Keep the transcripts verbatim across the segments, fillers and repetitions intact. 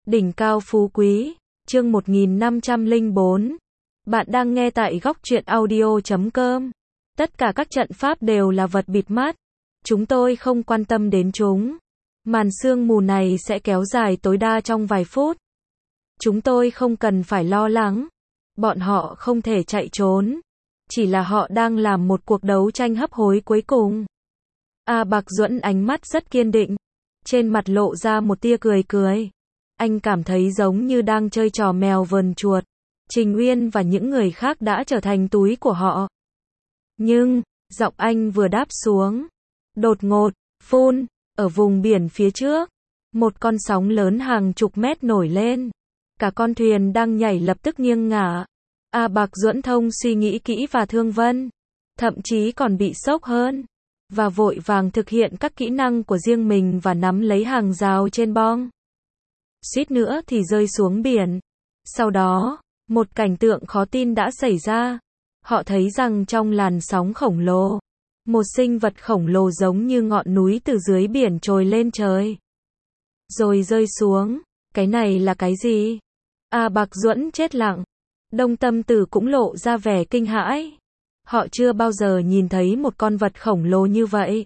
Đỉnh cao phú quý, chương một nghìn năm trăm lẻ bốn. Bạn đang nghe tại góc truyện audio chấm com. Tất cả các trận pháp đều là vật bịt mắt. Chúng tôi không quan tâm đến chúng. Màn sương mù này sẽ kéo dài tối đa trong vài phút. Chúng tôi không cần phải lo lắng. Bọn họ không thể chạy trốn. Chỉ là họ đang làm một cuộc đấu tranh hấp hối cuối cùng. A Bạc Duẫn ánh mắt rất kiên định. Trên mặt lộ ra một tia cười cười. Anh cảm thấy giống như đang chơi trò mèo vờn chuột. Trình Uyên và những người khác đã trở thành túi của họ. Nhưng, giọng anh vừa đáp xuống. Đột ngột, phun, ở vùng biển phía trước. Một con sóng lớn hàng chục mét nổi lên. Cả con thuyền đang nhảy lập tức nghiêng ngả. A Bạc Duẫn thông suy nghĩ kỹ và Thương Vân. Thậm chí còn bị sốc hơn. Và vội vàng thực hiện các kỹ năng của riêng mình và nắm lấy hàng rào trên bong. Suýt nữa thì rơi xuống biển. Sau đó, một cảnh tượng khó tin đã xảy ra. Họ thấy rằng trong làn sóng khổng lồ, một sinh vật khổng lồ giống như ngọn núi từ dưới biển trồi lên trời. Rồi rơi xuống. Cái này là cái gì? A Bạc Duẫn chết lặng. Đông Tâm Tử cũng lộ ra vẻ kinh hãi. Họ chưa bao giờ nhìn thấy một con vật khổng lồ như vậy.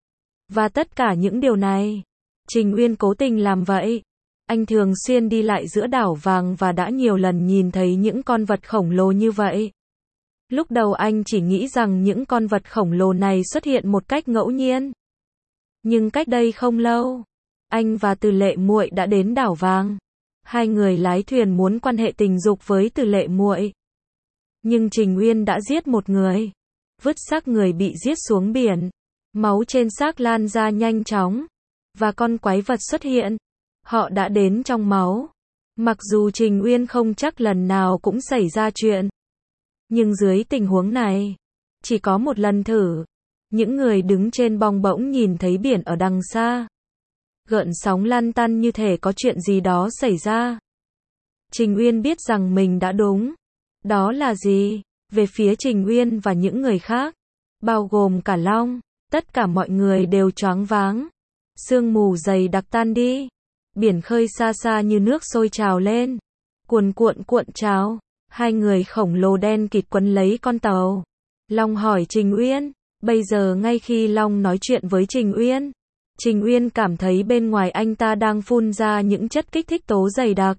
Và tất cả những điều này, Trình Uyên cố tình làm vậy. Anh thường xuyên đi lại giữa đảo vàng và đã nhiều lần nhìn thấy những con vật khổng lồ như vậy. Lúc đầu anh chỉ nghĩ rằng những con vật khổng lồ này xuất hiện một cách ngẫu nhiên. Nhưng cách đây không lâu, anh và Từ Lệ Muội đã đến đảo vàng. Hai người lái thuyền muốn quan hệ tình dục với Từ Lệ Muội. Nhưng Trình Uyên đã giết một người. Vứt xác người bị giết xuống biển. Máu trên xác lan ra nhanh chóng. Và con quái vật xuất hiện. Họ đã đến trong máu. Mặc dù Trình Uyên không chắc lần nào cũng xảy ra chuyện. Nhưng dưới tình huống này, chỉ có một lần thử. Những người đứng trên bong bỗng nhìn thấy biển ở đằng xa. Gợn sóng lăn tăn như thể có chuyện gì đó xảy ra. Trình Uyên biết rằng mình đã đúng. Đó là gì? Về phía Trình Uyên và những người khác, bao gồm cả Long, tất cả mọi người đều choáng váng. Sương mù dày đặc tan đi. Biển khơi xa xa như nước sôi trào lên. Cuồn cuộn cuộn trào. Hai người khổng lồ đen kịt quấn lấy con tàu. Long hỏi Trình Uyên. Bây giờ ngay khi Long nói chuyện với Trình Uyên, Trình Uyên cảm thấy bên ngoài anh ta đang phun ra những chất kích thích tố dày đặc.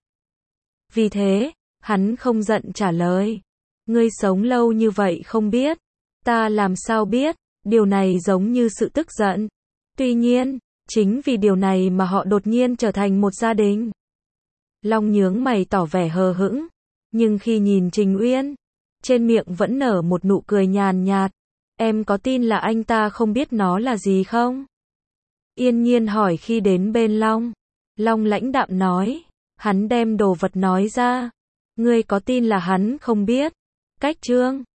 Vì thế, hắn không giận trả lời. Ngươi sống lâu như vậy không biết. Ta làm sao biết, điều này giống như sự tức giận. Tuy nhiên, chính vì điều này mà họ đột nhiên trở thành một gia đình. Long nhướng mày tỏ vẻ hờ hững. Nhưng khi nhìn Trình Uyên, trên miệng vẫn nở một nụ cười nhàn nhạt. Em có tin là anh ta không biết nó là gì không? Yên Nhiên hỏi khi đến bên Long. Long lãnh đạm nói. Hắn đem đồ vật nói ra. Ngươi có tin là hắn không biết? Cách Trương,